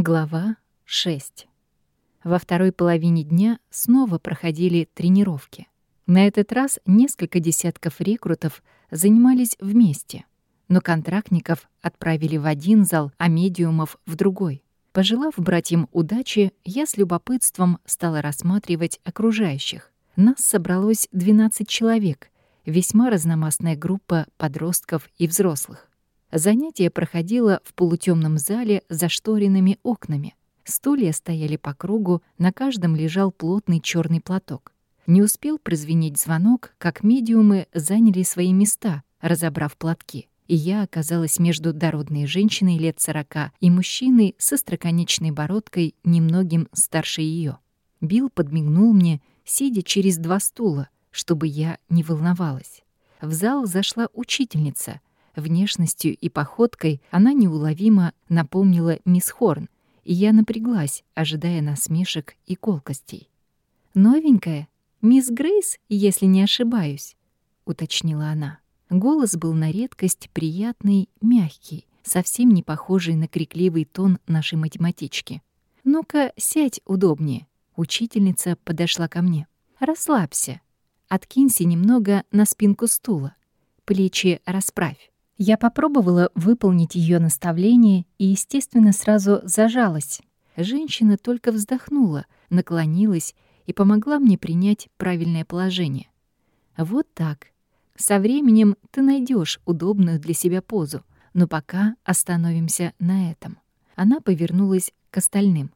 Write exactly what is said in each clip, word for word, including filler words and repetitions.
Глава шесть. Во второй половине дня снова проходили тренировки. На этот раз несколько десятков рекрутов занимались вместе, но контрактников отправили в один зал, а медиумов — в другой. Пожелав братьям удачи, я с любопытством стала рассматривать окружающих. Нас собралось двенадцать человек, весьма разномастная группа подростков и взрослых. Занятие проходило в полутемном зале с зашторенными окнами. Стулья стояли по кругу, на каждом лежал плотный черный платок. Не успел прозвенеть звонок, как медиумы заняли свои места, разобрав платки, и я оказалась между дородной женщиной лет сорока и мужчиной с остроконечной бородкой, немногим старше ее. Билл подмигнул мне, сидя через два стула, чтобы я не волновалась. В зал зашла учительница. Внешностью и походкой она неуловимо напомнила мисс Хорн, и я напряглась, ожидая насмешек и колкостей. «Новенькая? Мисс Грейс, если не ошибаюсь», — уточнила она. Голос был на редкость приятный, мягкий, совсем не похожий на крикливый тон нашей математички. «Ну-ка, сядь удобнее». Учительница подошла ко мне. «Расслабься. Откинься немного на спинку стула. Плечи расправь». Я попробовала выполнить ее наставление и, естественно, сразу зажалась. Женщина только вздохнула, наклонилась и помогла мне принять правильное положение. Вот так. Со временем ты найдешь удобную для себя позу, но пока остановимся на этом. Она повернулась к остальным.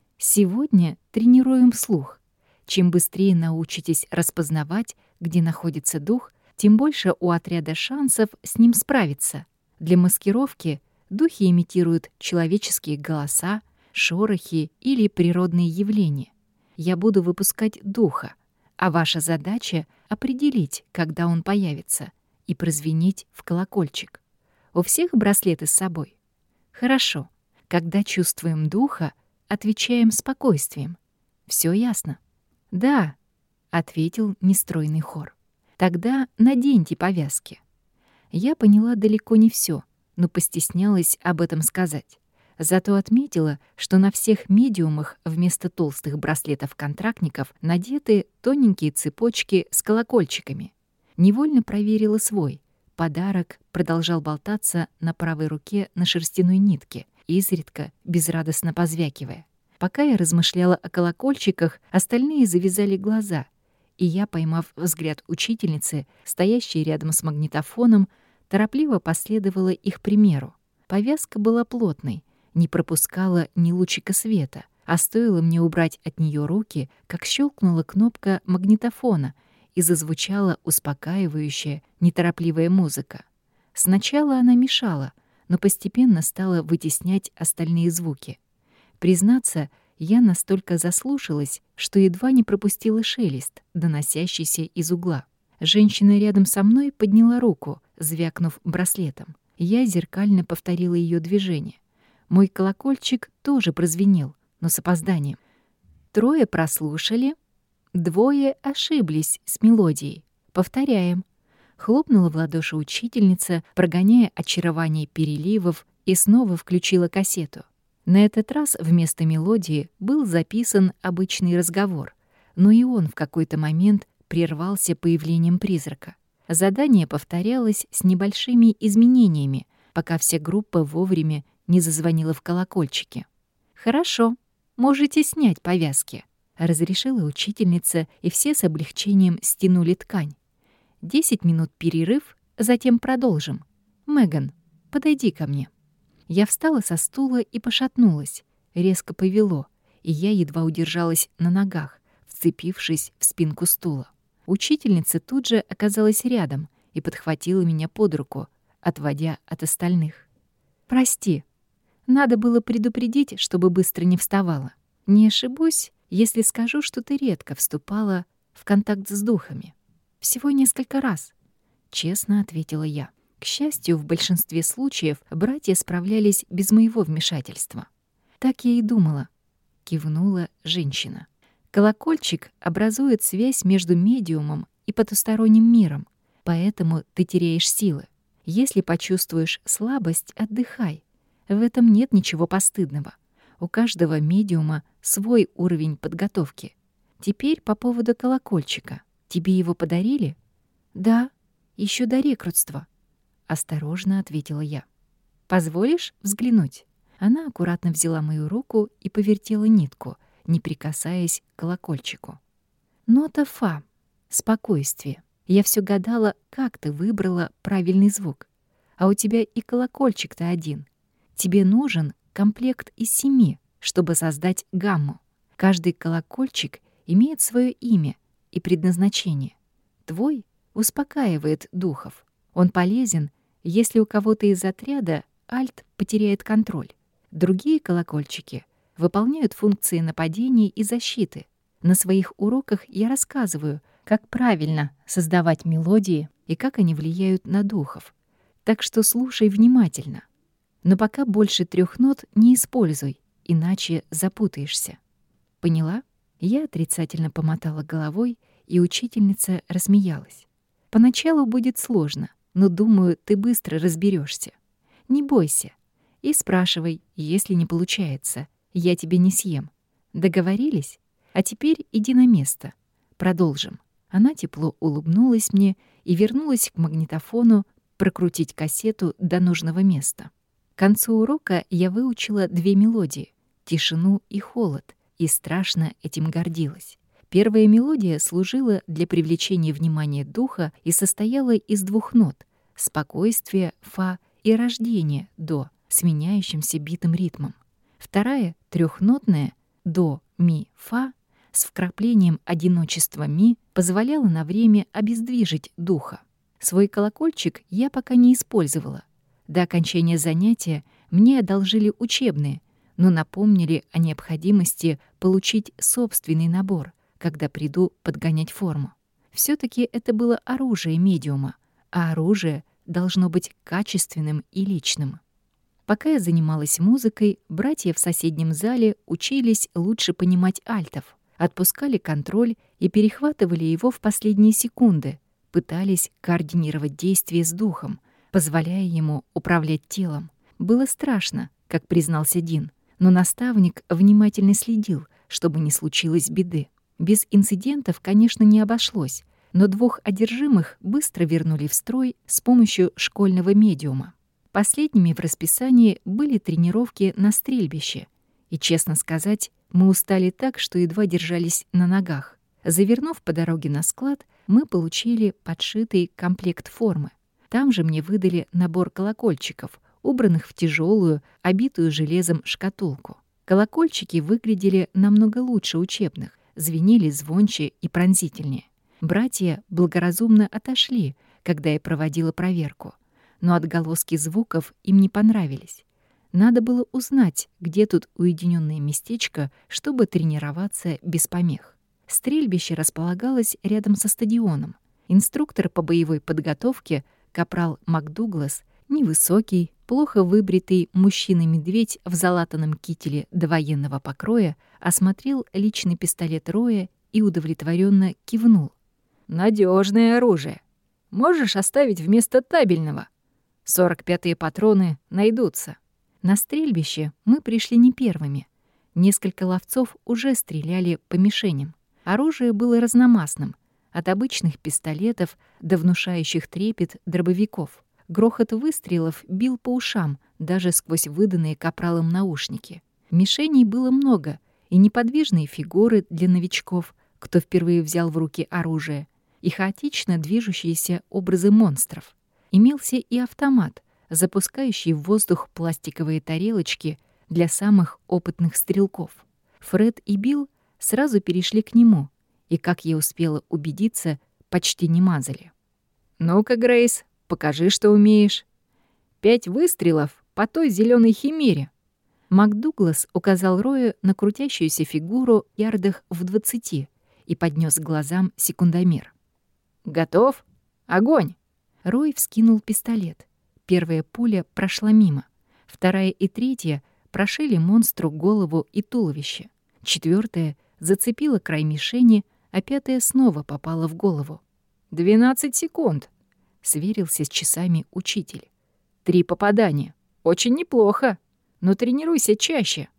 Сегодня тренируем слух. Чем быстрее научитесь распознавать, где находится дух, тем больше у отряда шансов с ним справиться. Для маскировки духи имитируют человеческие голоса, шорохи или природные явления. Я буду выпускать духа, а ваша задача — определить, когда он появится, и прозвенеть в колокольчик. У всех браслеты с собой? Хорошо. Когда чувствуем духа, отвечаем спокойствием. Все ясно? Да, — ответил нестройный хор. Тогда наденьте повязки. Я поняла далеко не все, но постеснялась об этом сказать. Зато отметила, что на всех медиумах вместо толстых браслетов контрактников надеты тоненькие цепочки с колокольчиками. Невольно проверила свой. Подарок продолжал болтаться на правой руке на шерстяной нитке, изредка безрадостно позвякивая. Пока я размышляла о колокольчиках, остальные завязали глаза — и я, поймав взгляд учительницы, стоящей рядом с магнитофоном, торопливо последовала их примеру. Повязка была плотной, не пропускала ни лучика света, а стоило мне убрать от нее руки, как щелкнула кнопка магнитофона и зазвучала успокаивающая, неторопливая музыка. Сначала она мешала, но постепенно стала вытеснять остальные звуки. Признаться, я настолько заслушалась, что едва не пропустила шелест, доносящийся из угла. Женщина рядом со мной подняла руку, звякнув браслетом. Я зеркально повторила ее движение. Мой колокольчик тоже прозвенел, но с опозданием. Трое прослушали, двое ошиблись с мелодией. Повторяем. Хлопнула в ладоши учительница, прогоняя очарование переливов, и снова включила кассету. На этот раз вместо мелодии был записан обычный разговор, но и он в какой-то момент прервался появлением призрака. Задание повторялось с небольшими изменениями, пока вся группа вовремя не зазвонила в колокольчики. «Хорошо, можете снять повязки», — разрешила учительница, и все с облегчением стянули ткань. «Десять минут перерыв, затем продолжим. Меган, подойди ко мне». Я встала со стула и пошатнулась. Резко повело, и я едва удержалась на ногах, вцепившись в спинку стула. Учительница тут же оказалась рядом и подхватила меня под руку, отводя от остальных. «Прости, надо было предупредить, чтобы быстро не вставала. Не ошибусь, если скажу, что ты редко вступала в контакт с духами. Всего несколько раз», — честно ответила я. К счастью, в большинстве случаев братья справлялись без моего вмешательства. «Так я и думала», — кивнула женщина. «Колокольчик образует связь между медиумом и потусторонним миром, поэтому ты теряешь силы. Если почувствуешь слабость, отдыхай. В этом нет ничего постыдного. У каждого медиума свой уровень подготовки. Теперь по поводу колокольчика. Тебе его подарили? Да, еще до рекрутства. Осторожно ответила я. Позволишь взглянуть? Она аккуратно взяла мою руку и повертела нитку, не прикасаясь к колокольчику. Нота фа. Спокойствие. Я все гадала, как ты выбрала правильный звук. А у тебя и колокольчик-то один. Тебе нужен комплект из семи, чтобы создать гамму. Каждый колокольчик имеет свое имя и предназначение. Твой успокаивает духов. Он полезен, если у кого-то из отряда альт потеряет контроль. Другие колокольчики выполняют функции нападения и защиты. На своих уроках я рассказываю, как правильно создавать мелодии и как они влияют на духов. Так что слушай внимательно. Но пока больше трех нот не используй, иначе запутаешься. Поняла? Я отрицательно помотала головой, и учительница рассмеялась. Поначалу будет сложно, но, думаю, ты быстро разберешься. Не бойся. И спрашивай, если не получается. Я тебя не съем. Договорились? А теперь иди на место. Продолжим. Она тепло улыбнулась мне и вернулась к магнитофону прокрутить кассету до нужного места. К концу урока я выучила две мелодии — «Тишину» и «Холод», и страшно этим гордилась. Первая мелодия служила для привлечения внимания духа и состояла из двух нот — спокойствие, фа, и рождение, до, с меняющимся битым ритмом. Вторая, трехнотная, до, ми, фа, с вкраплением одиночества ми, позволяла на время обездвижить духа. Свой колокольчик я пока не использовала. До окончания занятия мне одолжили учебные, но напомнили о необходимости получить собственный набор, когда приду подгонять форму. Все-таки это было оружие медиума, а оружие должно быть качественным и личным. Пока я занималась музыкой, братья в соседнем зале учились лучше понимать альтов, отпускали контроль и перехватывали его в последние секунды, пытались координировать действия с духом, позволяя ему управлять телом. Было страшно, как признался Дин, но наставник внимательно следил, чтобы не случилось беды. Без инцидентов, конечно, не обошлось, но двух одержимых быстро вернули в строй с помощью школьного медиума. Последними в расписании были тренировки на стрельбище, и, честно сказать, мы устали так, что едва держались на ногах. Завернув по дороге на склад, мы получили подшитый комплект формы. Там же мне выдали набор колокольчиков, убранных в тяжелую, обитую железом шкатулку. Колокольчики выглядели намного лучше учебных, звенели звонче и пронзительнее. Братья благоразумно отошли, когда я проводила проверку, но отголоски звуков им не понравились. Надо было узнать, где тут уединенное местечко, чтобы тренироваться без помех. Стрельбище располагалось рядом со стадионом. Инструктор по боевой подготовке, капрал МакДуглас, невысокий, плохо выбритый мужчина-медведь в залатанном кителе до военного покроя, осмотрел личный пистолет Роя и удовлетворенно кивнул. «Надежное оружие. Можешь оставить вместо табельного. сорок пятые патроны найдутся». На стрельбище мы пришли не первыми. Несколько ловцов уже стреляли по мишеням. Оружие было разномастным, от обычных пистолетов до внушающих трепет дробовиков. Грохот выстрелов бил по ушам, даже сквозь выданные капралом наушники. Мишеней было много, и неподвижные фигуры для новичков, кто впервые взял в руки оружие, и хаотично движущиеся образы монстров. Имелся и автомат, запускающий в воздух пластиковые тарелочки для самых опытных стрелков. Фред и Билл сразу перешли к нему, и, как я успела убедиться, почти не мазали. «Ну-ка, Грейс, покажи, что умеешь. Пять выстрелов по той зеленой химере». МакДуглас указал Рою на крутящуюся фигуру ярдах в двадцати и поднес к глазам секундомер. «Готов? Огонь!» Рой вскинул пистолет. Первая пуля прошла мимо. Вторая и третья прошили монстру голову и туловище. Четвертая зацепила край мишени, а пятая снова попала в голову. «Двенадцать секунд», — сверился с часами учитель. «Три попадания. Очень неплохо. Но тренируйся чаще».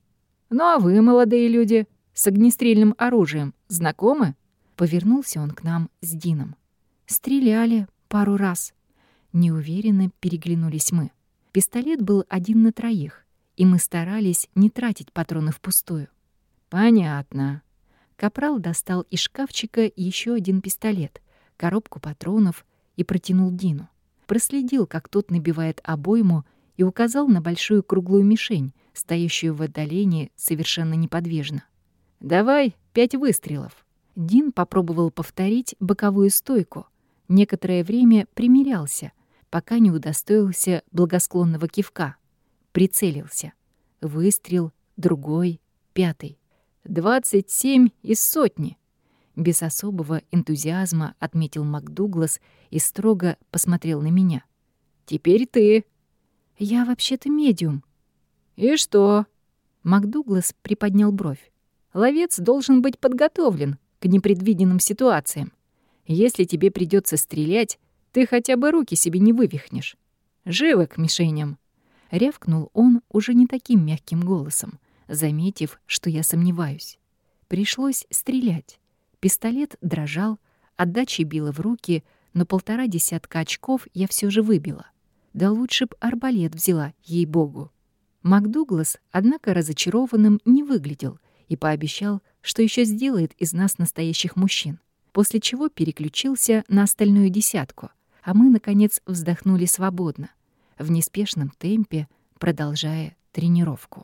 «Ну а вы, молодые люди, с огнестрельным оружием знакомы?» Повернулся он к нам с Дином. «Стреляли пару раз». Неуверенно переглянулись мы. Пистолет был один на троих, и мы старались не тратить патроны впустую. «Понятно». Капрал достал из шкафчика еще один пистолет, коробку патронов и протянул Дину. Проследил, как тот набивает обойму, и указал на большую круглую мишень, стоящую в отдалении совершенно неподвижно. «Давай пять выстрелов». Дин попробовал повторить боковую стойку. Некоторое время примерялся, пока не удостоился благосклонного кивка. Прицелился. Выстрел, другой, пятый. «Двадцать семь из сотни», — без особого энтузиазма отметил МакДуглас и строго посмотрел на меня. «Теперь ты». «Я вообще-то медиум». «И что?» МакДуглас приподнял бровь. «Ловец должен быть подготовлен к непредвиденным ситуациям. Если тебе придется стрелять, ты хотя бы руки себе не вывихнешь. Живо к мишеням!» Рявкнул он уже не таким мягким голосом, заметив, что я сомневаюсь. Пришлось стрелять. Пистолет дрожал, отдача била в руки, но полтора десятка очков я все же выбила. Да лучше б арбалет взяла, ей-богу. МакДуглас, однако, разочарованным не выглядел и пообещал, что еще сделает из нас настоящих мужчин, после чего переключился на остальную десятку, а мы, наконец, вздохнули свободно, в неспешном темпе, продолжая тренировку.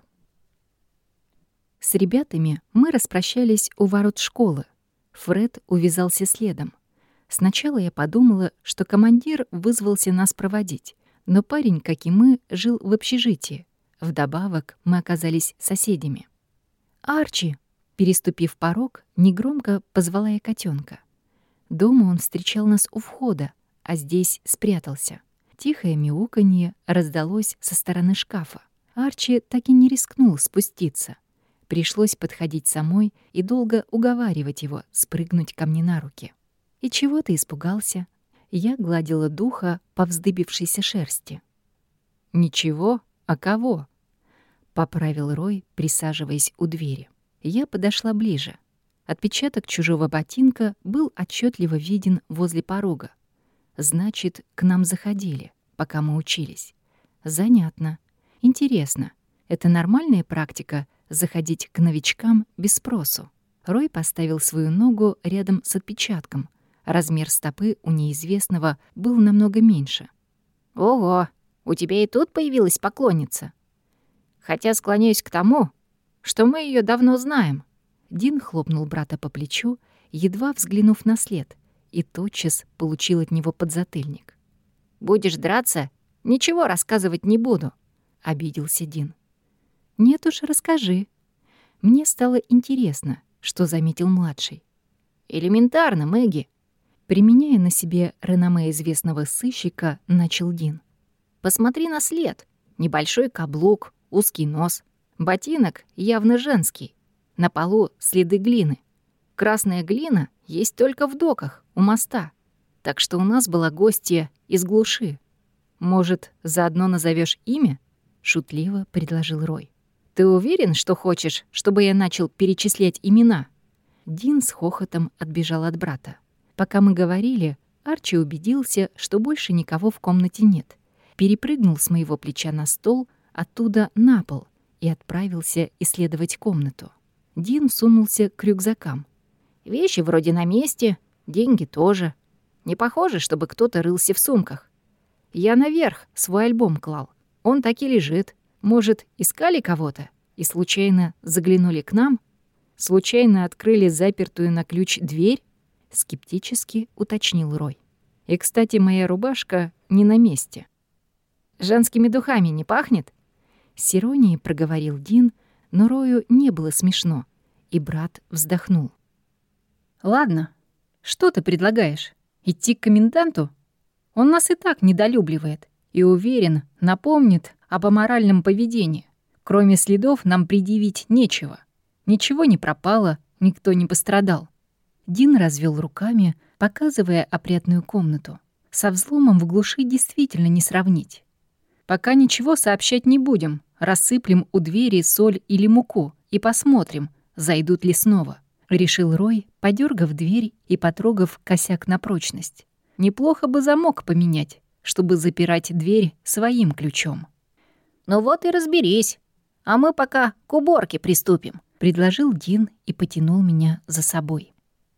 С ребятами мы распрощались у ворот школы. Фред увязался следом. Сначала я подумала, что командир вызвался нас проводить, но парень, как и мы, жил в общежитии. Вдобавок мы оказались соседями. «Арчи!» Переступив порог, негромко позвала я котенка. Дома он встречал нас у входа, а здесь спрятался. Тихое мяуканье раздалось со стороны шкафа. Арчи так и не рискнул спуститься. Пришлось подходить самой и долго уговаривать его спрыгнуть ко мне на руки. «И чего ты испугался?» Я гладила духа по вздыбившейся шерсти. «Ничего, а кого?» — поправил Рой, присаживаясь у двери. Я подошла ближе. Отпечаток чужого ботинка был отчетливо виден возле порога. Значит, к нам заходили, пока мы учились. Занятно. Интересно, это нормальная практика — заходить к новичкам без спросу? Рой поставил свою ногу рядом с отпечатком. Размер стопы у неизвестного был намного меньше. «Ого, у тебя и тут появилась поклонница. Хотя склоняюсь к тому, что мы ее давно знаем». Дин хлопнул брата по плечу, едва взглянув на след, и тотчас получил от него подзатыльник. «Будешь драться? Ничего рассказывать не буду», — обиделся Дин. «Нет уж, расскажи». Мне стало интересно, что заметил младший. «Элементарно, Мэгги». Применяя на себе реноме известного сыщика, начал Дин. «Посмотри на след. Небольшой каблук, узкий нос. Ботинок явно женский. На полу следы глины. Красная глина есть только в доках, у моста. Так что у нас была гостья из глуши. Может, заодно назовешь имя?» — шутливо предложил Рой. «Ты уверен, что хочешь, чтобы я начал перечислять имена?» Дин с хохотом отбежал от брата. Пока мы говорили, Арчи убедился, что больше никого в комнате нет. Перепрыгнул с моего плеча на стол, оттуда на пол и отправился исследовать комнату. Дин сунулся к рюкзакам. «Вещи вроде на месте, деньги тоже. Не похоже, чтобы кто-то рылся в сумках. Я наверх свой альбом клал. Он так и лежит. Может, искали кого-то и случайно заглянули к нам? Случайно открыли запертую на ключ дверь?» — скептически уточнил Рой. «И, кстати, моя рубашка не на месте». «Женскими духами не пахнет?» С иронией проговорил Дин, но Рою не было смешно, и брат вздохнул. «Ладно, что ты предлагаешь? Идти к коменданту? Он нас и так недолюбливает и, уверен, напомнит об аморальном поведении. Кроме следов нам предъявить нечего. Ничего не пропало, никто не пострадал». Дин развел руками, показывая опрятную комнату. Со взломом в глуши действительно не сравнить. «Пока ничего сообщать не будем, Рассыплем у двери соль или муку и посмотрим, зайдут ли снова», — решил Рой, подергав дверь и потрогав косяк на прочность. «Неплохо бы замок поменять, чтобы запирать дверь своим ключом». «Ну вот и разберись, а мы пока к уборке приступим», — предложил Дин и потянул меня за собой.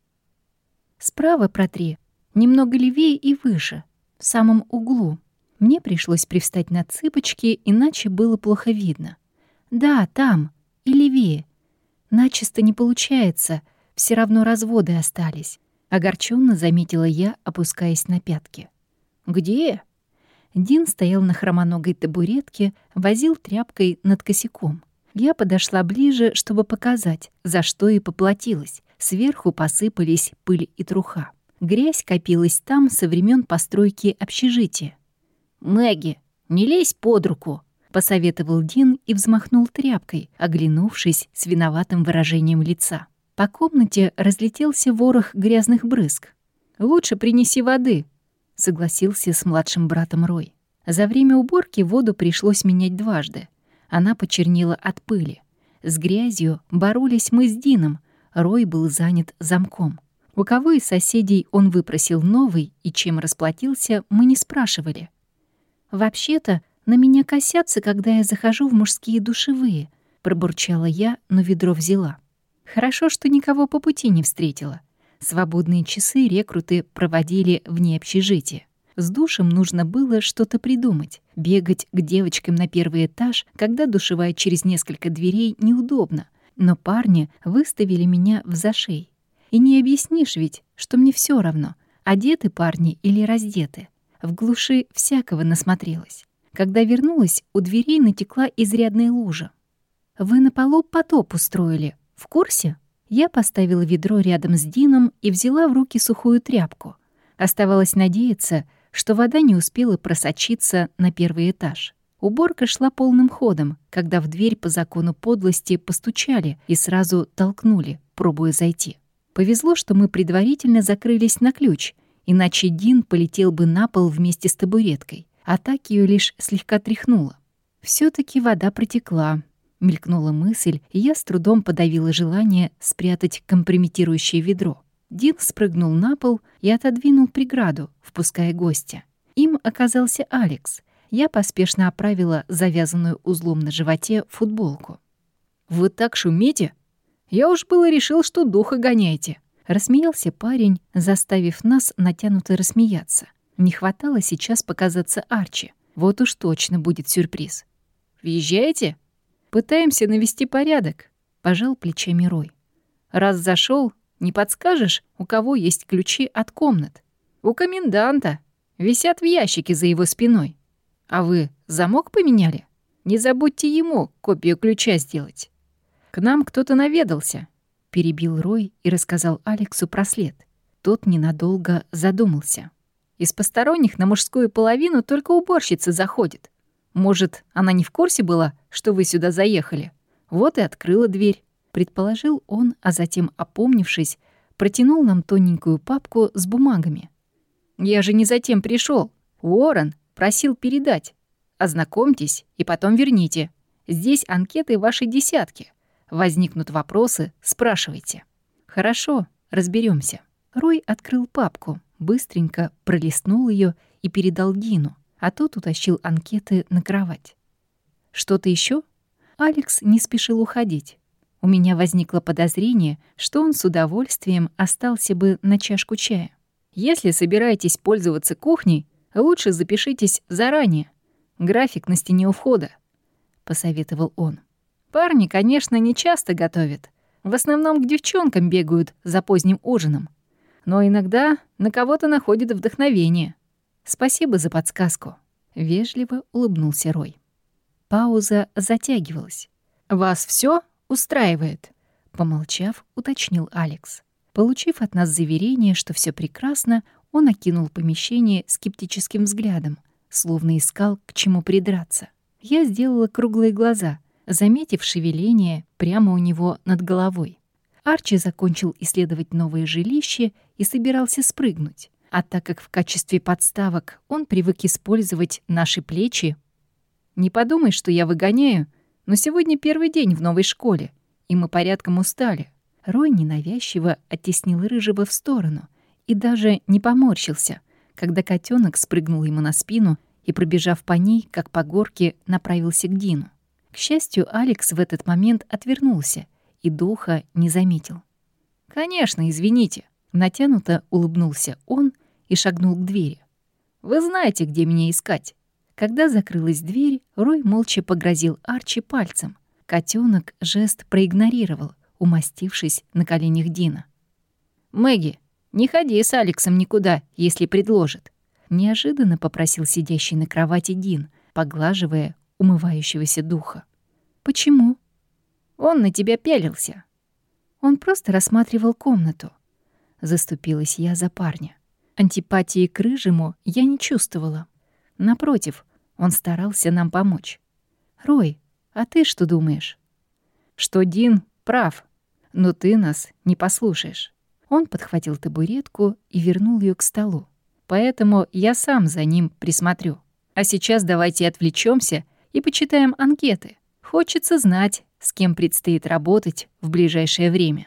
«Справа протри, немного левее и выше, в самом углу». Мне пришлось привстать на цыпочки, иначе было плохо видно. «Да, там, и левее. Начисто не получается, все равно разводы остались», — огорченно заметила я, опускаясь на пятки. «Где?» Дин стоял на хромоногой табуретке, возил тряпкой над косяком. Я подошла ближе, чтобы показать, за что и поплатилась. Сверху посыпались пыль и труха. Грязь копилась там со времен постройки общежития. «Мэгги, не лезь под руку», — посоветовал Дин и взмахнул тряпкой, оглянувшись с виноватым выражением лица. По комнате разлетелся ворох грязных брызг. «Лучше принеси воды», — согласился с младшим братом Рой. За время уборки воду пришлось менять дважды. Она почернела от пыли. С грязью боролись мы с Дином. Рой был занят замком. У кого из соседей он выпросил новый и чем расплатился, мы не спрашивали. «Вообще-то на меня косятся, когда я захожу в мужские душевые», — пробурчала я, но ведро взяла. Хорошо, что никого по пути не встретила. Свободные часы рекруты проводили вне общежития. С душем нужно было что-то придумать. Бегать к девочкам на первый этаж, когда душевая через несколько дверей, неудобно. Но парни выставили меня в зашей. И не объяснишь ведь, что мне все равно, одеты парни или раздеты. В глуши всякого насмотрелась. Когда вернулась, у дверей натекла изрядная лужа. «Вы на полу потоп устроили. В курсе?» Я поставила ведро рядом с Дином и взяла в руки сухую тряпку. Оставалось надеяться, что вода не успела просочиться на первый этаж. Уборка шла полным ходом, когда в дверь по закону подлости постучали и сразу толкнули, пробуя зайти. Повезло, что мы предварительно закрылись на ключ, иначе Дин полетел бы на пол вместе с табуреткой, а так ее лишь слегка тряхнуло. все таки вода протекла. Мелькнула мысль, и я с трудом подавила желание спрятать компрометирующее ведро. Дин спрыгнул на пол и отодвинул преграду, впуская гостя. Им оказался Алекс. Я поспешно оправила завязанную узлом на животе футболку. «Вы так шумите? Я уж было решил, что духа гоняете», — рассмеялся парень, заставив нас натянуто рассмеяться. Не хватало сейчас показаться Арчи. Вот уж точно будет сюрприз. «Въезжаете?» «Пытаемся навести порядок», — пожал плечами Рой. «Раз зашел, не подскажешь, у кого есть ключи от комнат?» «У коменданта. Висят в ящике за его спиной. А вы замок поменяли? Не забудьте ему копию ключа сделать». «К нам кто-то наведался», — перебил Рой и рассказал Алексу про след. Тот ненадолго задумался. «Из посторонних на мужскую половину только уборщица заходит. Может, она не в курсе была, что вы сюда заехали? Вот и открыла дверь», — предположил он, а затем, опомнившись, протянул нам тоненькую папку с бумагами. «Я же не затем пришел. Уоррен просил передать. Ознакомьтесь и потом верните. Здесь анкеты вашей десятки. Возникнут вопросы, спрашивайте». «Хорошо, разберемся. Рой открыл папку, быстренько пролистнул ее и передал Дину, а тот утащил анкеты на кровать. «Что-то еще? Алекс не спешил уходить. У меня возникло подозрение, что он с удовольствием остался бы на чашку чая. «Если собираетесь пользоваться кухней, лучше запишитесь заранее. График на стене у входа», — посоветовал он. «Парни, конечно, не часто готовят. В основном к девчонкам бегают за поздним ужином. Но иногда на кого-то находят вдохновение. Спасибо за подсказку», — вежливо улыбнулся Рой. Пауза затягивалась. «Вас все устраивает?» — помолчав, уточнил Алекс. Получив от нас заверение, что все прекрасно, он окинул помещение скептическим взглядом, словно искал, к чему придраться. Я сделала круглые глаза, заметив шевеление прямо у него над головой. Арчи закончил исследовать новое жилище и собирался спрыгнуть. А так как в качестве подставок он привык использовать наши плечи... Не подумай, что я выгоняю, но сегодня первый день в новой школе, и мы порядком устали». Рой ненавязчиво оттеснил Рыжего в сторону и даже не поморщился, когда котенок спрыгнул ему на спину и, пробежав по ней, как по горке, направился к Дину. К счастью, Алекс в этот момент отвернулся и духа не заметил. «Конечно, извините», — натянуто улыбнулся он и шагнул к двери. «Вы знаете, где меня искать». Когда закрылась дверь, Рой молча погрозил Арчи пальцем. Котенок жест проигнорировал, умастившись на коленях Дина. «Мэгги, не ходи с Алексом никуда, если предложит», — неожиданно попросил сидящий на кровати Дин, поглаживая умывающегося духа. «Почему?» «Он на тебя пялился». «Он просто рассматривал комнату». Заступилась я за парня. Антипатии к Рыжему я не чувствовала. Напротив, он старался нам помочь. «Рой, а ты что думаешь?» «Что Дин прав, но ты нас не послушаешь». Он подхватил табуретку и вернул ее к столу. «Поэтому я сам за ним присмотрю. А сейчас давайте отвлечемся и почитаем анкеты. Хочется знать, с кем предстоит работать в ближайшее время».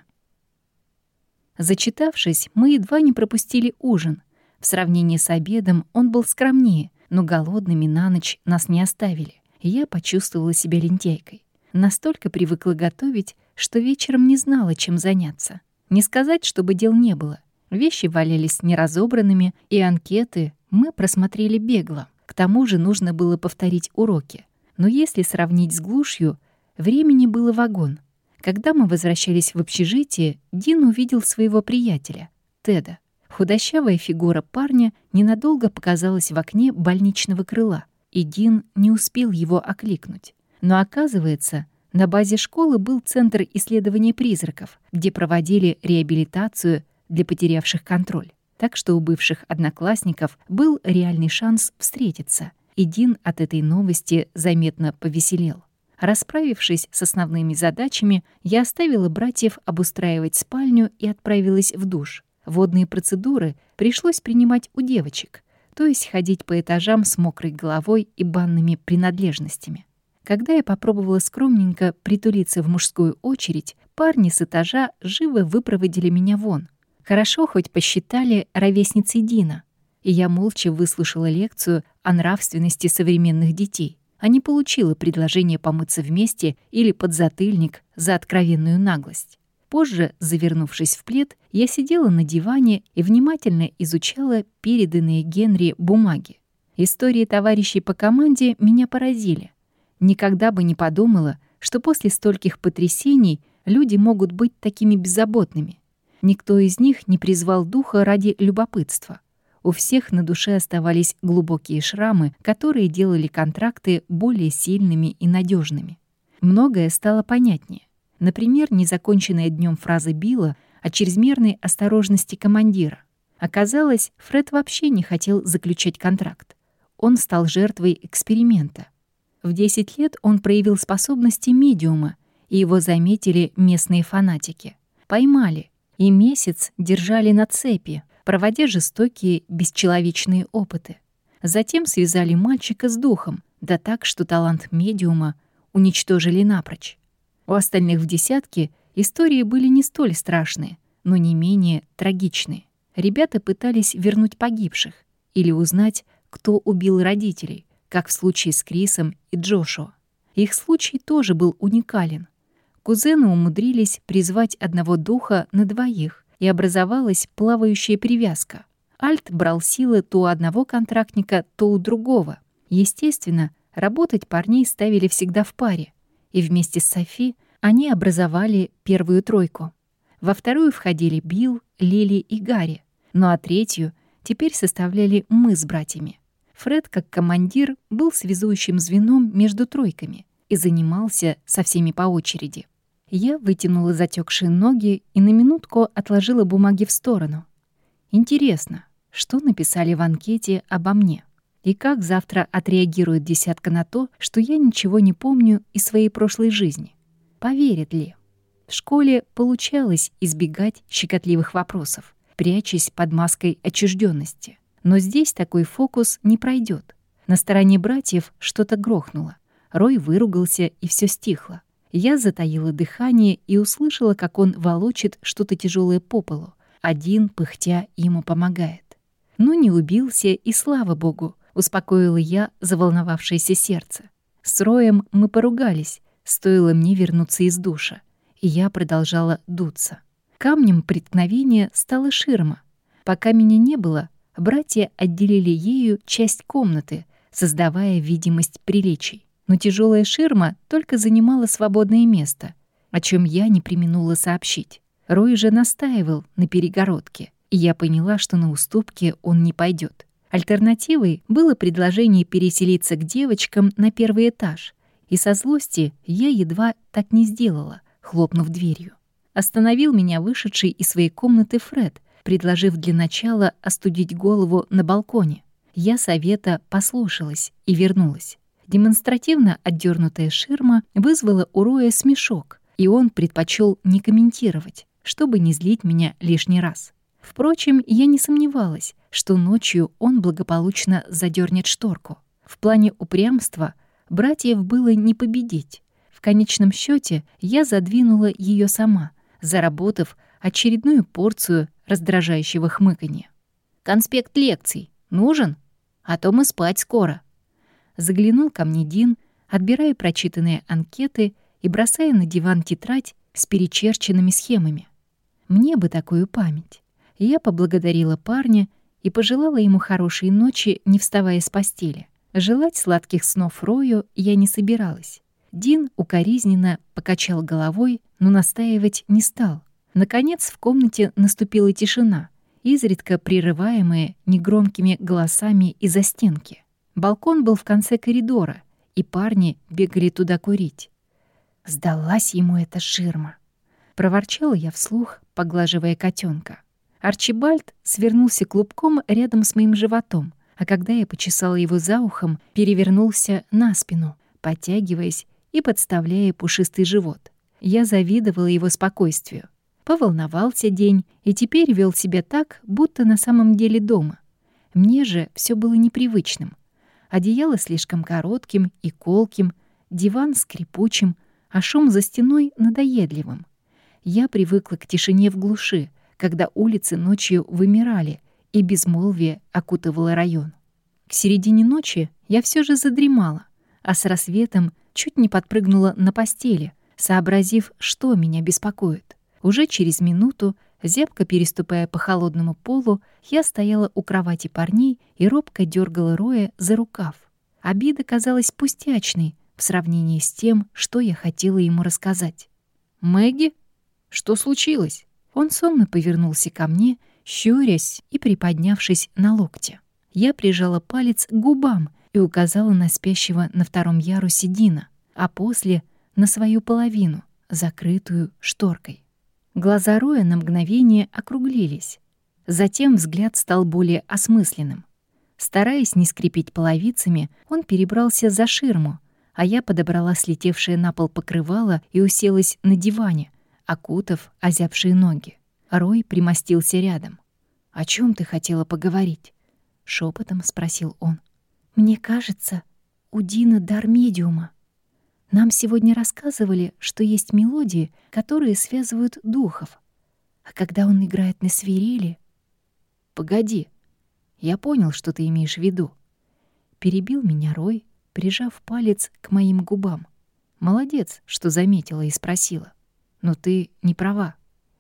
Зачитавшись, мы едва не пропустили ужин. В сравнении с обедом он был скромнее, но голодными на ночь нас не оставили. И я почувствовала себя лентяйкой. Настолько привыкла готовить, что вечером не знала, чем заняться. Не сказать, чтобы дел не было. Вещи валялись неразобранными, и анкеты мы просмотрели бегло. К тому же нужно было повторить уроки. Но если сравнить с глушью, времени было вагон. Когда мы возвращались в общежитие, Дин увидел своего приятеля, Теда. Худощавая фигура парня ненадолго показалась в окне больничного крыла, и Дин не успел его окликнуть. Но оказывается, на базе школы был Центр исследования призраков, где проводили реабилитацию для потерявших контроль. Так что у бывших одноклассников был реальный шанс встретиться, и Дин от этой новости заметно повеселел. Расправившись с основными задачами, я оставила братьев обустраивать спальню и отправилась в душ. Водные процедуры пришлось принимать у девочек, то есть ходить по этажам с мокрой головой и банными принадлежностями. Когда я попробовала скромненько притулиться в мужскую очередь, парни с этажа живо выпроводили меня вон. Хорошо хоть посчитали ровесницей Дина, и я молча выслушала лекцию о нравственности современных детей, а не получила предложение помыться вместе или подзатыльник за откровенную наглость. Позже, завернувшись в плед, я сидела на диване и внимательно изучала переданные Генри бумаги. Истории товарищей по команде меня поразили. Никогда бы не подумала, что после стольких потрясений люди могут быть такими беззаботными. Никто из них не призвал духа ради любопытства. У всех на душе оставались глубокие шрамы, которые делали контракты более сильными и надежными. Многое стало понятнее. Например, незаконченная днем фраза Билла о чрезмерной осторожности командира. Оказалось, Фред вообще не хотел заключать контракт. Он стал жертвой эксперимента. В десять лет он проявил способности медиума, и его заметили местные фанатики. Поймали и месяц держали на цепи, проводя жестокие бесчеловечные опыты. Затем связали мальчика с духом, да так, что талант медиума уничтожили напрочь. У остальных в десятке истории были не столь страшные, но не менее трагичные. Ребята пытались вернуть погибших или узнать, кто убил родителей, как в случае с Крисом и Джошуа. Их случай тоже был уникален. Кузены умудрились призвать одного духа на двоих, и образовалась плавающая привязка. Альт брал силы то у одного контрактника, то у другого. Естественно, работать парней ставили всегда в паре, и вместе с Софи они образовали первую тройку. Во вторую входили Билл, Лили и Гарри, ну а третью теперь составляли мы с братьями. Фред, как командир, был связующим звеном между тройками и занимался со всеми по очереди. Я вытянула затекшие ноги и на минутку отложила бумаги в сторону. Интересно, что написали в анкете обо мне? И как завтра отреагирует десятка на то, что я ничего не помню из своей прошлой жизни? Поверят ли? В школе получалось избегать щекотливых вопросов, прячась под маской отчужденности. Но здесь такой фокус не пройдет. На стороне братьев что-то грохнуло. Рой выругался, и все стихло. Я затаила дыхание и услышала, как он волочит что-то тяжелое по полу. Один, пыхтя, ему помогает. «Ну, не убился, и слава богу», — успокоила я заволновавшееся сердце. С Роем мы поругались, стоило мне вернуться из душа, и я продолжала дуться. Камнем преткновения стала ширма. Пока меня не было, братья отделили ею часть комнаты, создавая видимость приличий. Но тяжелая ширма только занимала свободное место, о чем я не преминула сообщить. Рой же настаивал на перегородке, и я поняла, что на уступки он не пойдет. Альтернативой было предложение переселиться к девочкам на первый этаж, и со злости я едва так не сделала, хлопнув дверью. Остановил меня вышедший из своей комнаты Фред, предложив для начала остудить голову на балконе. Я совета послушалась и вернулась. Демонстративно отдернутая ширма вызвала у Роя смешок, и он предпочел не комментировать, чтобы не злить меня лишний раз. Впрочем, я не сомневалась, что ночью он благополучно задернет шторку. В плане упрямства братьев было не победить. В конечном счете я задвинула ее сама, заработав очередную порцию раздражающего хмыканья. «Конспект лекций нужен? А то мы спать скоро». Заглянул ко мне Дин, отбирая прочитанные анкеты и бросая на диван тетрадь с перечерченными схемами. Мне бы такую память. Я поблагодарила парня и пожелала ему хорошей ночи, не вставая с постели. Желать сладких снов Рою я не собиралась. Дин укоризненно покачал головой, но настаивать не стал. Наконец в комнате наступила тишина, изредка прерываемая негромкими голосами из-за стенки. Балкон был в конце коридора, и парни бегали туда курить. «Сдалась ему эта ширма!» — проворчала я вслух, поглаживая котенка. Арчибальд свернулся клубком рядом с моим животом, а когда я почесала его за ухом, перевернулся на спину, подтягиваясь и подставляя пушистый живот. Я завидовала его спокойствию. Поволновался день и теперь вел себя так, будто на самом деле дома. Мне же все было непривычным. Одеяло слишком коротким и колким, диван скрипучим, а шум за стеной надоедливым. Я привыкла к тишине в глуши, когда улицы ночью вымирали, и безмолвие окутывало район. К середине ночи я все же задремала, а с рассветом чуть не подпрыгнула на постели, сообразив, что меня беспокоит. Уже через минуту, зябко переступая по холодному полу, я стояла у кровати парней и робко дергала Роя за рукав. Обида казалась пустячной в сравнении с тем, что я хотела ему рассказать. «Мэгги? Что случилось?» Он сонно повернулся ко мне, щурясь и приподнявшись на локте. Я прижала палец к губам и указала на спящего на втором ярусе Дина, а после — на свою половину, закрытую шторкой. Глаза Роя на мгновение округлились. Затем взгляд стал более осмысленным. Стараясь не скрипеть половицами, он перебрался за ширму, а я подобрала слетевшее на пол покрывало и уселась на диване, окутав озябшие ноги. Рой примостился рядом. «О чем ты хотела поговорить?» — шепотом спросил он. «Мне кажется, у Дина дар медиума. Нам сегодня рассказывали, что есть мелодии, которые связывают духов. А когда он играет на свирели...» «Погоди, я понял, что ты имеешь в виду». Перебил меня Рой, прижав палец к моим губам. «Молодец, что заметила и спросила. Но ты не права».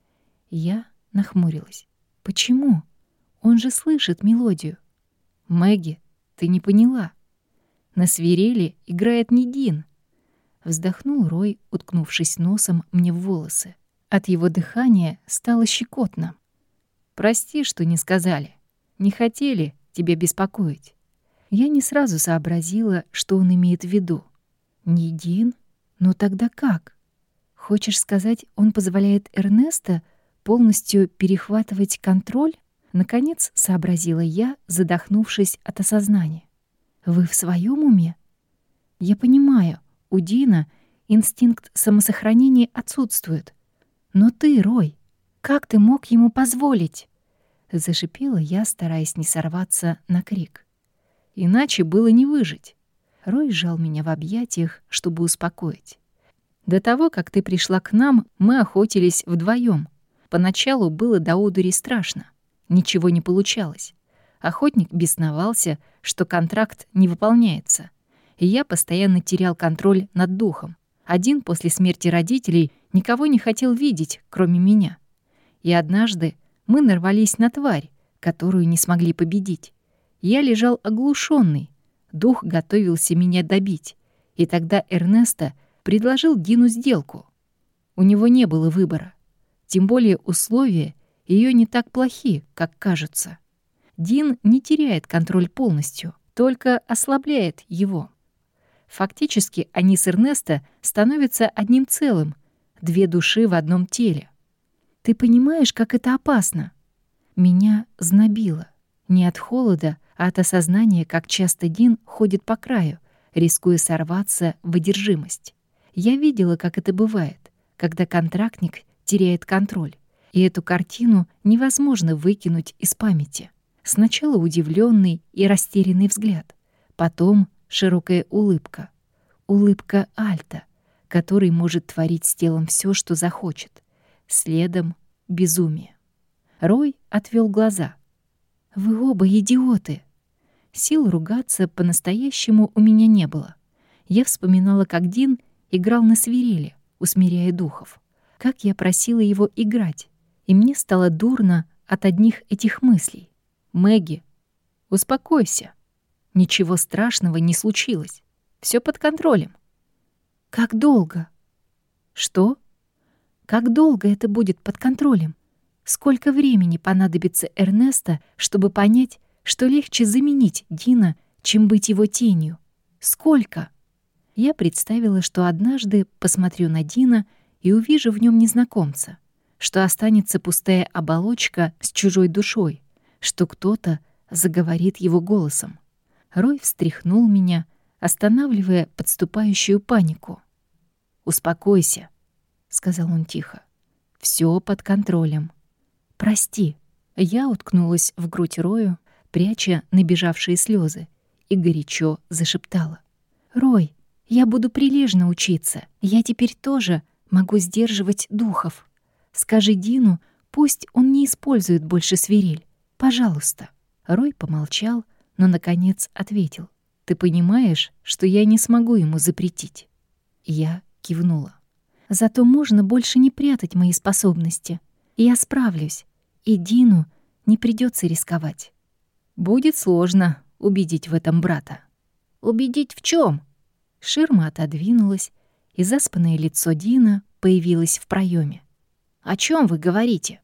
Я нахмурилась. «Почему? Он же слышит мелодию». «Мэгги, ты не поняла. На свирели играет не Дин». Вздохнул Рой, уткнувшись носом мне в волосы. От его дыхания стало щекотно. «Прости, что не сказали. Не хотели тебя беспокоить». Я не сразу сообразила, что он имеет в виду. «Не Дин? Но тогда как? Хочешь сказать, он позволяет Эрнесто полностью перехватывать контроль?» Наконец сообразила я, задохнувшись от осознания. «Вы в своем уме? Я понимаю, у Дина инстинкт самосохранения отсутствует. Но ты, Рой, как ты мог ему позволить?» Зашипела я, стараясь не сорваться на крик. «Иначе было не выжить. Рой сжал меня в объятиях, чтобы успокоить. До того, как ты пришла к нам, мы охотились вдвоем. Поначалу было до одури страшно. Ничего не получалось. Охотник бесновался, что контракт не выполняется. И я постоянно терял контроль над духом. Один после смерти родителей никого не хотел видеть, кроме меня. И однажды мы нарвались на тварь, которую не смогли победить. Я лежал оглушенный. Дух готовился меня добить. И тогда Эрнесто предложил Дину сделку. У него не было выбора. Тем более условия ее не так плохи, как кажется. Дин не теряет контроль полностью, только ослабляет его. Фактически они с Эрнесто становятся одним целым, две души в одном теле. Ты понимаешь, как это опасно? Меня знобило. Не от холода, а от осознания, как часто Дин ходит по краю, рискуя сорваться в одержимость. Я видела, как это бывает, когда контрактник теряет контроль, и эту картину невозможно выкинуть из памяти. Сначала удивленный и растерянный взгляд, потом широкая улыбка. Улыбка Альта, который может творить с телом все, что захочет. Следом безумие. Рой отвел глаза. «Вы оба идиоты!» Сил ругаться по-настоящему у меня не было. Я вспоминала, как Дин играл на свирели, усмиряя духов. Как я просила его играть, и мне стало дурно от одних этих мыслей. «Мэгги, успокойся. Ничего страшного не случилось. Все под контролем». «Как долго?» «Что?» «Как долго это будет под контролем? Сколько времени понадобится Эрнесто, чтобы понять, что легче заменить Дина, чем быть его тенью? Сколько?» Я представила, что однажды посмотрю на Дина и увижу в нем незнакомца, что останется пустая оболочка с чужой душой, что кто-то заговорит его голосом. Рой встряхнул меня, останавливая подступающую панику. «Успокойся», — сказал он тихо. «Всё под контролем. Прости». Я уткнулась в грудь Рою, пряча набежавшие слезы, и горячо зашептала. «Рой, я буду прилежно учиться. Я теперь тоже могу сдерживать духов. Скажи Дину, пусть он не использует больше свирель. Пожалуйста». Рой помолчал, но, наконец, ответил. «Ты понимаешь, что я не смогу ему запретить?» Я кивнула. «Зато можно больше не прятать мои способности. Я справлюсь, и Дину не придется рисковать». «Будет сложно убедить в этом брата». «Убедить в чем? Ширма отодвинулась, и заспанное лицо Дина появилось в проеме. О чем вы говорите?»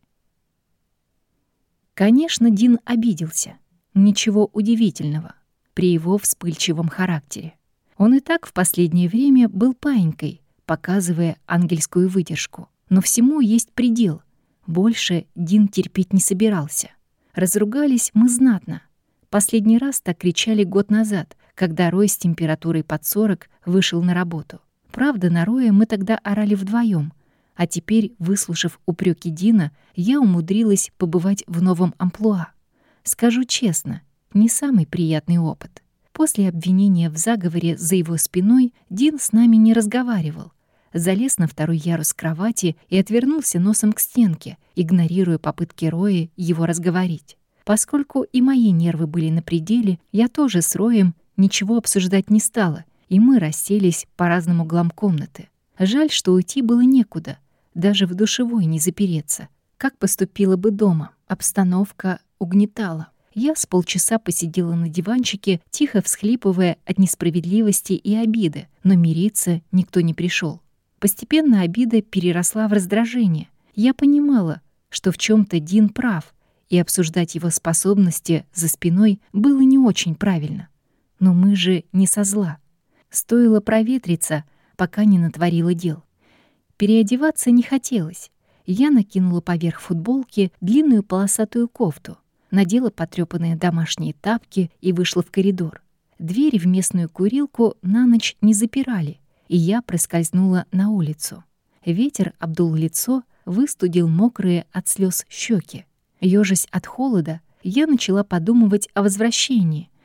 Конечно, Дин обиделся. Ничего удивительного при его вспыльчивом характере. Он и так в последнее время был паинькой, показывая ангельскую выдержку. Но всему есть предел. Больше Дин терпеть не собирался. Разругались мы знатно. Последний раз так кричали год назад, когда Рой с температурой под сорок вышел на работу. Правда, на Роя мы тогда орали вдвоем, а теперь, выслушав упреки Дина, я умудрилась побывать в новом амплуа. Скажу честно, не самый приятный опыт. После обвинения в заговоре за его спиной Дин с нами не разговаривал. Залез на второй ярус кровати и отвернулся носом к стенке, игнорируя попытки Роя его разговорить. Поскольку и мои нервы были на пределе, я тоже с Роем ничего обсуждать не стала, и мы расселись по разным углам комнаты. Жаль, что уйти было некуда, даже в душевой не запереться. Как поступила бы дома? Обстановка угнетала. Я с полчаса посидела на диванчике, тихо всхлипывая от несправедливости и обиды, но мириться никто не пришел. Постепенно обида переросла в раздражение. Я понимала, что в чем-то Дин прав, и обсуждать его способности за спиной было не очень правильно. Но мы же не со зла. Стоило проветриться, пока не натворила дел. Переодеваться не хотелось. Я накинула поверх футболки длинную полосатую кофту, надела потрёпанные домашние тапки и вышла в коридор. Двери в местную курилку на ночь не запирали, и я проскользнула на улицу. Ветер обдул лицо, выстудил мокрые от слез щеки. Ёжась от холода, я начала подумывать о возвращении,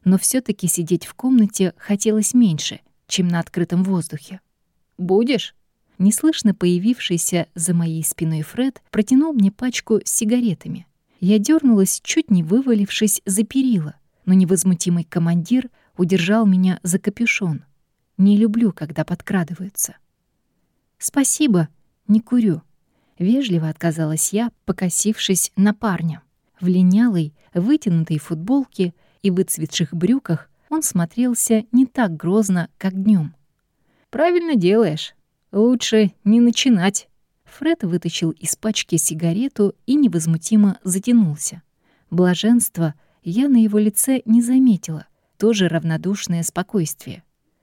но все таки сидеть в комнате хотелось меньше, чем на открытом воздухе. «Будешь?» Неслышно появившийся за моей спиной Фред протянул мне пачку с сигаретами. Я дернулась, чуть не вывалившись за перила, но невозмутимый командир удержал меня за капюшон. Не люблю, когда подкрадываются. «Спасибо, не курю», — вежливо отказалась я, покосившись на парня. В линялой, вытянутой футболке и выцветших брюках он смотрелся не так грозно, как днем. «Правильно делаешь. Лучше не начинать». Фред вытащил из пачки сигарету и невозмутимо затянулся. Блаженство я на его лице не заметила, тоже равнодушное спокойствие.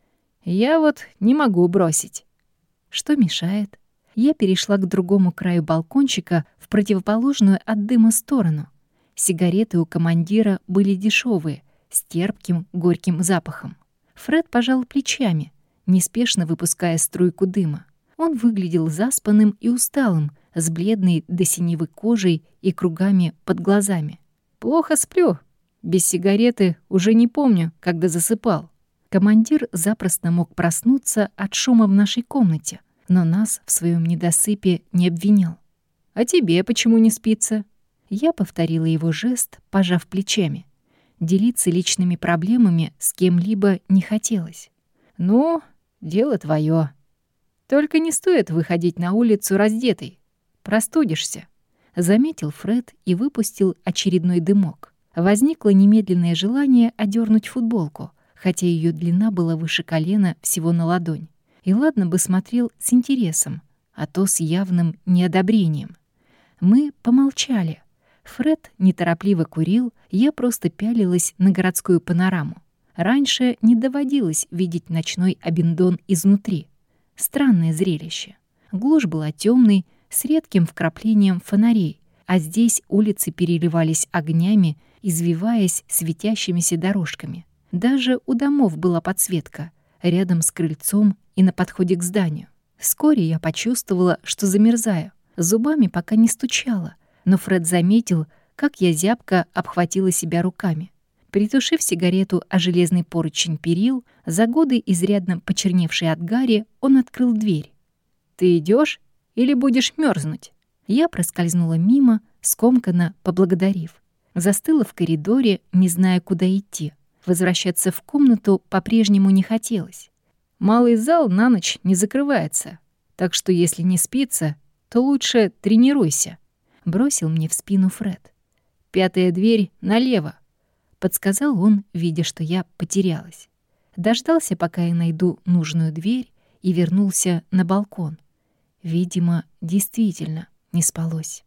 «Я вот не могу бросить». «Что мешает?» Я перешла к другому краю балкончика в противоположную от дыма сторону. Сигареты у командира были дешевые, с терпким, горьким запахом. Фред пожал плечами, неспешно выпуская струйку дыма. Он выглядел заспанным и усталым, с бледной до синевы кожей и кругами под глазами. «Плохо сплю. Без сигареты уже не помню, когда засыпал». Командир запросто мог проснуться от шума в нашей комнате, но нас в своем недосыпе не обвинял. «А тебе почему не спится?» Я повторила его жест, пожав плечами. Делиться личными проблемами с кем-либо не хотелось. «Ну, дело твое. Только не стоит выходить на улицу раздетой. Простудишься», — заметил Фред и выпустил очередной дымок. Возникло немедленное желание одернуть футболку, хотя ее длина была выше колена всего на ладонь. И ладно бы смотрел с интересом, а то с явным неодобрением. Мы помолчали. Фред неторопливо курил, я просто пялилась на городскую панораму. Раньше не доводилось видеть ночной Абиндон изнутри. Странное зрелище. Глушь была темной, с редким вкраплением фонарей, а здесь улицы переливались огнями, извиваясь светящимися дорожками. Даже у домов была подсветка, рядом с крыльцом и на подходе к зданию. Вскоре я почувствовала, что замерзаю. Зубами пока не стучала, но Фред заметил, как я зябко обхватила себя руками. Притушив сигарету о железный поручень перил, за годы изрядно почерневший от гари, он открыл дверь. «Ты идешь или будешь мерзнуть?» Я проскользнула мимо, скомканно поблагодарив. Застыла в коридоре, не зная, куда идти. Возвращаться в комнату по-прежнему не хотелось. Малый зал на ночь не закрывается, так что если не спится, то лучше тренируйся», — бросил мне в спину Фред. «Пятая дверь налево», — подсказал он, видя, что я потерялась. Дождался, пока я найду нужную дверь, и вернулся на балкон. Видимо, действительно не спалось.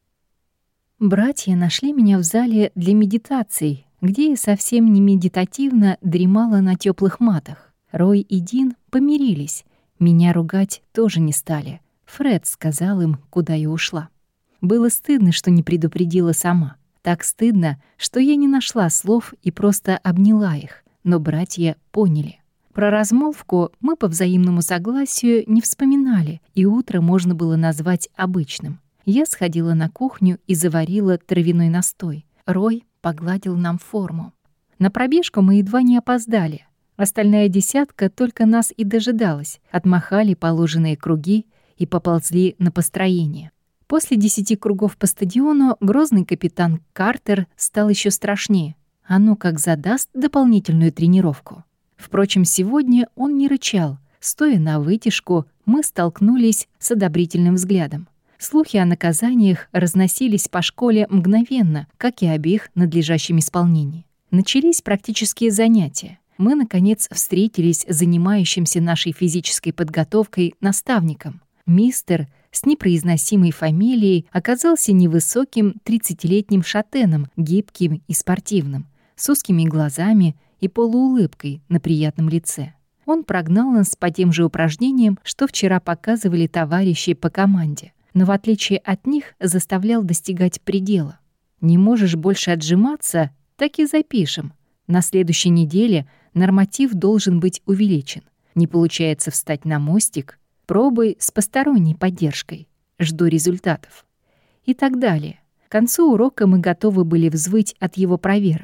Братья нашли меня в зале для медитаций, где я совсем не медитативно дремала на теплых матах. Рой и Дин помирились, меня ругать тоже не стали. Фред сказал им, куда я ушла. Было стыдно, что не предупредила сама. Так стыдно, что я не нашла слов и просто обняла их, но братья поняли. Про размолвку мы по взаимному согласию не вспоминали, и утро можно было назвать обычным. Я сходила на кухню и заварила травяной настой. Рой погладил нам форму. На пробежку мы едва не опоздали. Остальная десятка только нас и дожидалась, отмахали положенные круги и поползли на построение. После десяти кругов по стадиону грозный капитан Картер стал еще страшнее. А ну как задаст дополнительную тренировку. Впрочем, сегодня он не рычал. Стоя на вытяжку, мы столкнулись с одобрительным взглядом. Слухи о наказаниях разносились по школе мгновенно, как и об их надлежащем исполнении. Начались практические занятия. Мы, наконец, встретились с занимающимся нашей физической подготовкой наставником. Мистер с непроизносимой фамилией оказался невысоким тридцатилетним шатеном, гибким и спортивным, с узкими глазами и полуулыбкой на приятном лице. Он прогнал нас по тем же упражнениям, что вчера показывали товарищи по команде, но в отличие от них заставлял достигать предела. Не можешь больше отжиматься, так и запишем. На следующей неделе норматив должен быть увеличен. Не получается встать на мостик? Пробуй с посторонней поддержкой. Жду результатов. И так далее. К концу урока мы готовы были взвыть от его проверок.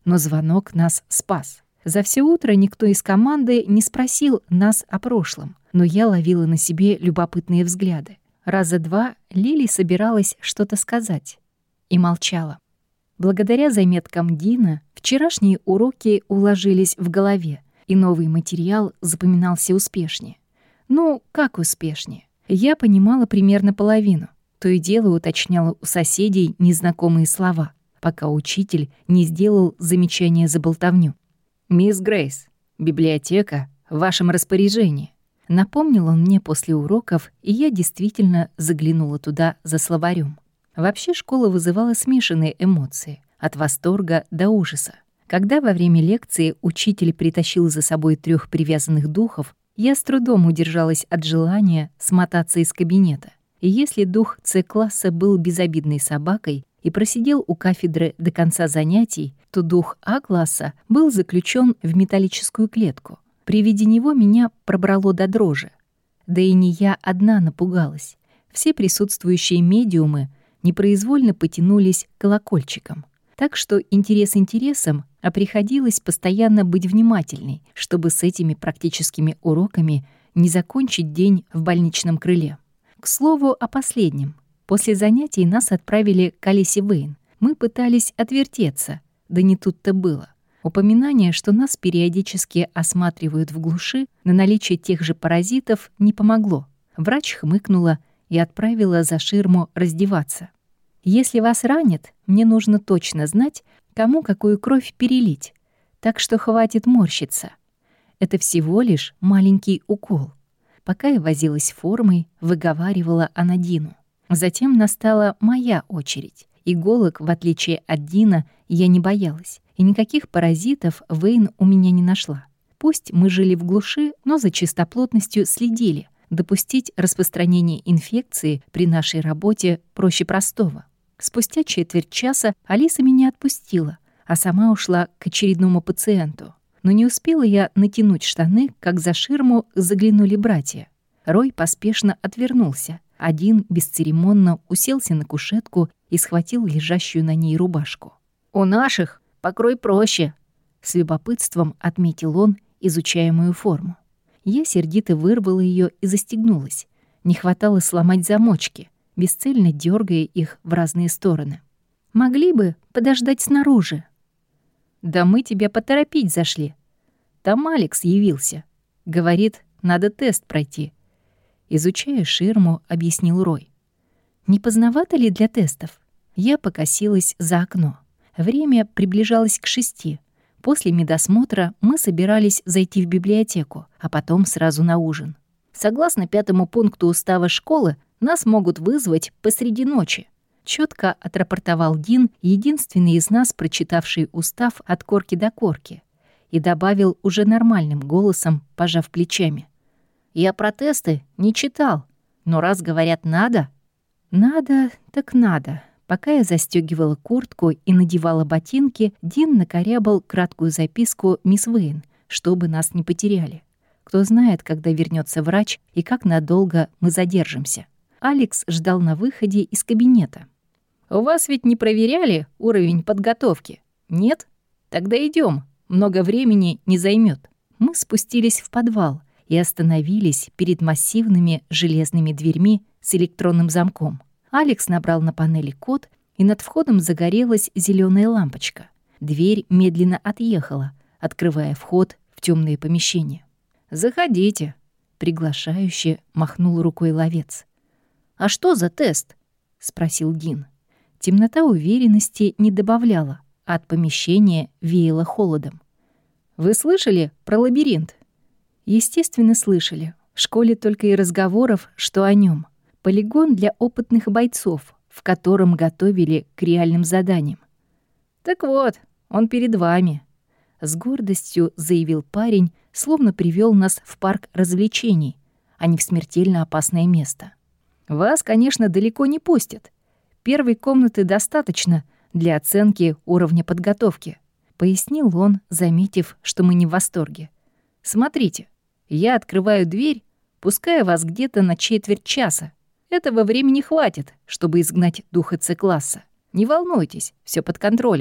но звонок нас спас. За все утро никто из команды не спросил нас о прошлом, но я ловила на себе любопытные взгляды. Раза два Лили собиралась что-то сказать и молчала. Благодаря заметкам Дина вчерашние уроки уложились в голове, и новый материал запоминался успешнее. Ну, как успешнее? Я понимала примерно половину. То и дело уточняла у соседей незнакомые слова, пока учитель не сделал замечание за болтовню. «Мисс Грейс, библиотека в вашем распоряжении», — напомнил он мне после уроков, и я действительно заглянула туда за словарем. Вообще школа вызывала смешанные эмоции, от восторга до ужаса. Когда во время лекции учитель притащил за собой трех привязанных духов, я с трудом удержалась от желания смотаться из кабинета. И если дух С-класса был безобидной собакой и просидел у кафедры до конца занятий, то дух А-класса был заключен в металлическую клетку. При виде него меня пробрало до дрожи. Да и не я одна напугалась. Все присутствующие медиумы непроизвольно потянулись к колокольчикам. Так что интерес интересом, а приходилось постоянно быть внимательной, чтобы с этими практическими уроками не закончить день в больничном крыле. К слову о последнем. После занятий нас отправили к Алисе Вейн. Мы пытались отвертеться, да не тут-то было. Упоминание, что нас периодически осматривают в глуши, на наличие тех же паразитов не помогло. Врач хмыкнула и отправила за ширму раздеваться. «Если вас ранят, мне нужно точно знать, кому какую кровь перелить, так что хватит морщиться. Это всего лишь маленький укол». Пока я возилась с формой, выговаривала она Дину. Затем настала моя очередь. Иголок, в отличие от Дина, я не боялась, и никаких паразитов Вейн у меня не нашла. Пусть мы жили в глуши, но за чистоплотностью следили. Допустить распространение инфекции при нашей работе проще простого. Спустя четверть часа Алиса меня отпустила, а сама ушла к очередному пациенту. Но не успела я натянуть штаны, как за ширму заглянули братья. Рой поспешно отвернулся. Один бесцеремонно уселся на кушетку и схватил лежащую на ней рубашку. «У наших покрой проще», — с любопытством отметил он изучаемую форму. Я сердито вырвала ее и застегнулась. Не хватало сломать замочки, бесцельно дергая их в разные стороны. «Могли бы подождать снаружи». «Да мы тебя поторопить зашли. Там Алекс явился. Говорит, надо тест пройти». Изучая ширму, объяснил Рой. «Не поздновато ли для тестов?» Я покосилась за окно. Время приближалось к шести. После медосмотра мы собирались зайти в библиотеку, а потом сразу на ужин. «Согласно пятому пункту устава школы, нас могут вызвать посреди ночи», — чётко отрапортовал Дин, единственный из нас, прочитавший устав от корки до корки, и добавил уже нормальным голосом, пожав плечами. «Я протесты не читал, но раз говорят «надо», «Надо, так надо». Пока я застёгивала куртку и надевала ботинки, Дин накорябал краткую записку мисс Вейн, чтобы нас не потеряли. Кто знает, когда вернется врач и как надолго мы задержимся. Алекс ждал на выходе из кабинета. «У вас ведь не проверяли уровень подготовки? Нет? Тогда идём. Много времени не займёт». Мы спустились в подвал и остановились перед массивными железными дверьми с электронным замком. Алекс набрал на панели код, и над входом загорелась зелёная лампочка. Дверь медленно отъехала, открывая вход в тёмные помещения. «Заходите», — приглашающе махнул рукой ловец. «А что за тест?» — спросил Дин. Темнота уверенности не добавляла, а от помещения веяло холодом. «Вы слышали про лабиринт?» Естественно, слышали. В школе только и разговоров, что о нём. Полигон для опытных бойцов, в котором готовили к реальным заданиям. «Так вот, он перед вами», — с гордостью заявил парень, словно привёл нас в парк развлечений, а не в смертельно опасное место. «Вас, конечно, далеко не пустят. Первой комнаты достаточно для оценки уровня подготовки», — пояснил он, заметив, что мы не в восторге. «Смотрите, я открываю дверь, пускаю вас где-то на четверть часа. Этого времени хватит, чтобы изгнать духа С-класса. Не волнуйтесь, всё под контролем.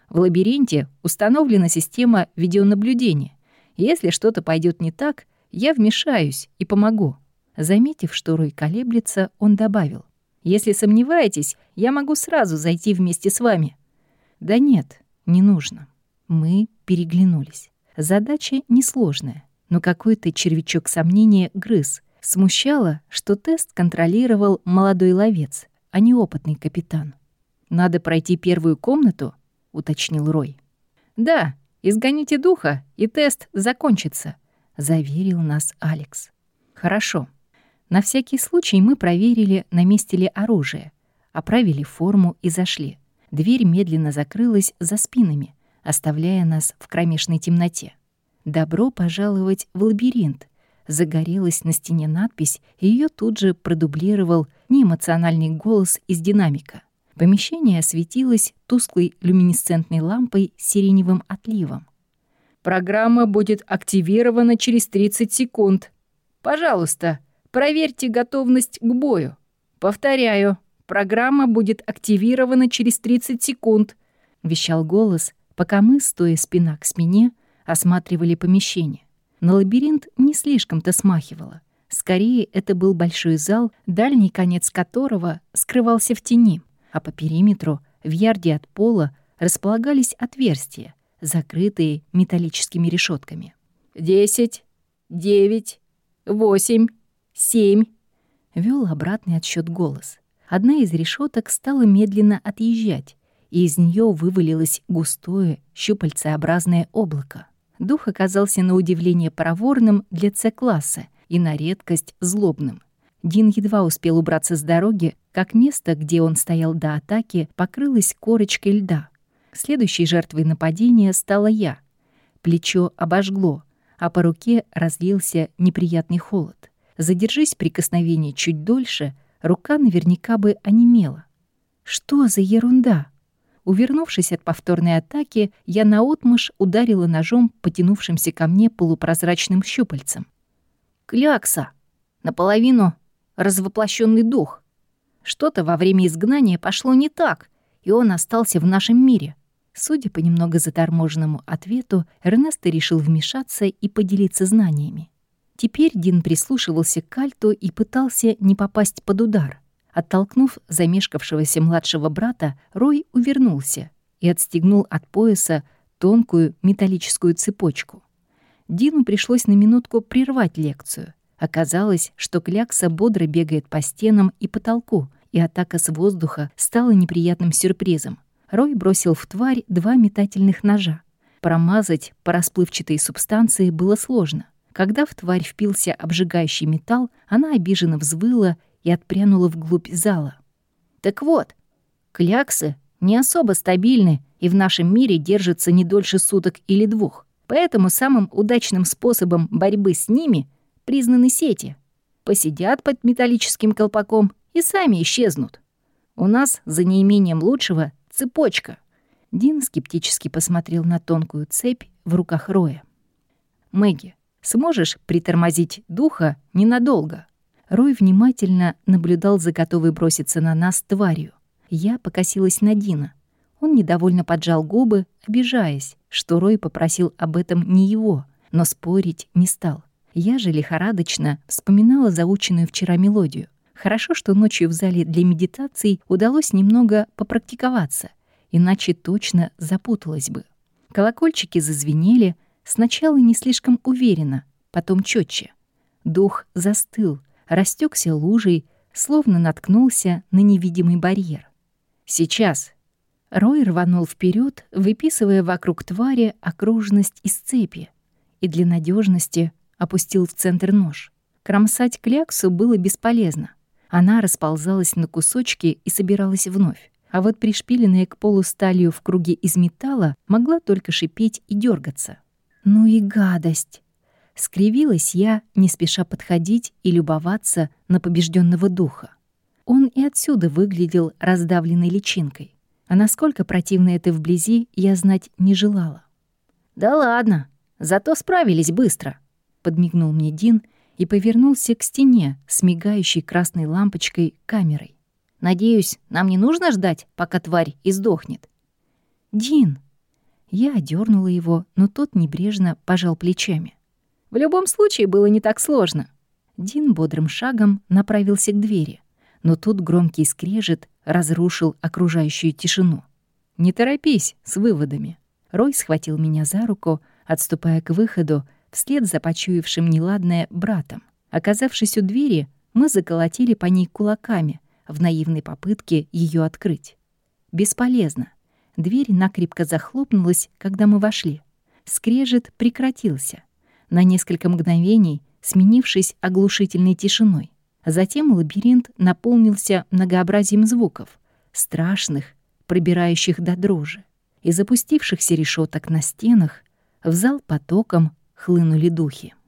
В лабиринте установлена система видеонаблюдения. Если что-то пойдет не так, я вмешаюсь и помогу». Заметив, что Рой колеблется, он добавил: «Если сомневаетесь, я могу сразу зайти вместе с вами». «Да нет, не нужно». Мы переглянулись. Задача несложная, но какой-то червячок сомнения грыз. Смущало, что тест контролировал молодой ловец, а не опытный капитан. «Надо пройти первую комнату?» — уточнил Рой. «Да, изгоните духа, и тест закончится», — заверил нас Алекс. «Хорошо». На всякий случай мы проверили, на месте ли оружие, оправили форму и зашли. Дверь медленно закрылась за спинами, оставляя нас в кромешной темноте. «Добро пожаловать в лабиринт». Загорелась на стене надпись, и её тут же продублировал неэмоциональный голос из динамика. Помещение осветилось тусклой люминесцентной лампой с сиреневым отливом. «Программа будет активирована через тридцать секунд. Пожалуйста, проверьте готовность к бою. Повторяю, программа будет активирована через тридцать секунд», — вещал голос, пока мы, стоя спина к спине, осматривали помещение. На лабиринт не слишком-то смахивало. Скорее, это был большой зал, дальний конец которого скрывался в тени, а по периметру, в ярде от пола, располагались отверстия, закрытые металлическими решетками. «Десять, девять, восемь, семь», — вёл обратный отсчёт голос. Одна из решеток стала медленно отъезжать, и из неё вывалилось густое, щупальцеобразное облако. Дух оказался на удивление проворным для С-класса и на редкость злобным. Дин едва успел убраться с дороги, как место, где он стоял до атаки, покрылось корочкой льда. Следующей жертвой нападения стала я. Плечо обожгло, а по руке разлился неприятный холод. Задержись прикосновение чуть дольше, рука наверняка бы онемела. Что за ерунда? Увернувшись от повторной атаки, я наотмашь ударила ножом потянувшимся ко мне полупрозрачным щупальцем. «Клякса! Наполовину развоплощенный дух. Что-то во время изгнания пошло не так, и он остался в нашем мире». Судя по немного заторможенному ответу, Эрнесто решил вмешаться и поделиться знаниями. Теперь Дин прислушивался к Кальту и пытался не попасть под удар. Оттолкнув замешкавшегося младшего брата, Рой увернулся и отстегнул от пояса тонкую металлическую цепочку. Дину пришлось на минутку прервать лекцию. Оказалось, что клякса бодро бегает по стенам и потолку, и атака с воздуха стала неприятным сюрпризом. Рой бросил в тварь два метательных ножа. Промазать по расплывчатой субстанции было сложно. Когда в тварь впился обжигающий металл, она обиженно взвыла и отпрянула вглубь зала. «Так вот, кляксы не особо стабильны и в нашем мире держатся не дольше суток или двух. Поэтому самым удачным способом борьбы с ними признаны сети. Посидят под металлическим колпаком и сами исчезнут. У нас, за неимением лучшего, цепочка». Дин скептически посмотрел на тонкую цепь в руках Роя. «Мэгги, сможешь притормозить духа ненадолго?» Рой внимательно наблюдал за готовой броситься на нас тварью. Я покосилась на Дина. Он недовольно поджал губы, обижаясь, что Рой попросил об этом не его, но спорить не стал. Я же лихорадочно вспоминала заученную вчера мелодию. Хорошо, что ночью в зале для медитаций удалось немного попрактиковаться, иначе точно запуталась бы. Колокольчики зазвенели, сначала не слишком уверенно, потом чётче. Дух застыл, растекся лужей, словно наткнулся на невидимый барьер. «Сейчас!» Рой рванул вперед, выписывая вокруг твари окружность из цепи, и для надежности опустил в центр нож. Кромсать кляксу было бесполезно. Она расползалась на кусочки и собиралась вновь. А вот пришпиленная к полу сталью в круге из металла могла только шипеть и дергаться. «Ну и гадость!» Скривилась я, не спеша подходить и любоваться на побежденного духа. Он и отсюда выглядел раздавленной личинкой. А насколько противно это вблизи, я знать не желала. «Да ладно, зато справились быстро», — подмигнул мне Дин и повернулся к стене с мигающей красной лампочкой камерой. «Надеюсь, нам не нужно ждать, пока тварь издохнет?» «Дин, Я одернула его, но тот небрежно пожал плечами. В любом случае было не так сложно. Дин бодрым шагом направился к двери, но тут громкий скрежет разрушил окружающую тишину. «Не торопись с выводами». Рой схватил меня за руку, отступая к выходу, вслед за почуявшим неладное братом. Оказавшись у двери, мы заколотили по ней кулаками в наивной попытке ее открыть. Бесполезно. Дверь накрепко захлопнулась, когда мы вошли. Скрежет прекратился, на несколько мгновений сменившись оглушительной тишиной. Затем лабиринт наполнился многообразием звуков, страшных, пробирающих до дрожи. Из опустившихся решеток на стенах в зал потоком хлынули духи.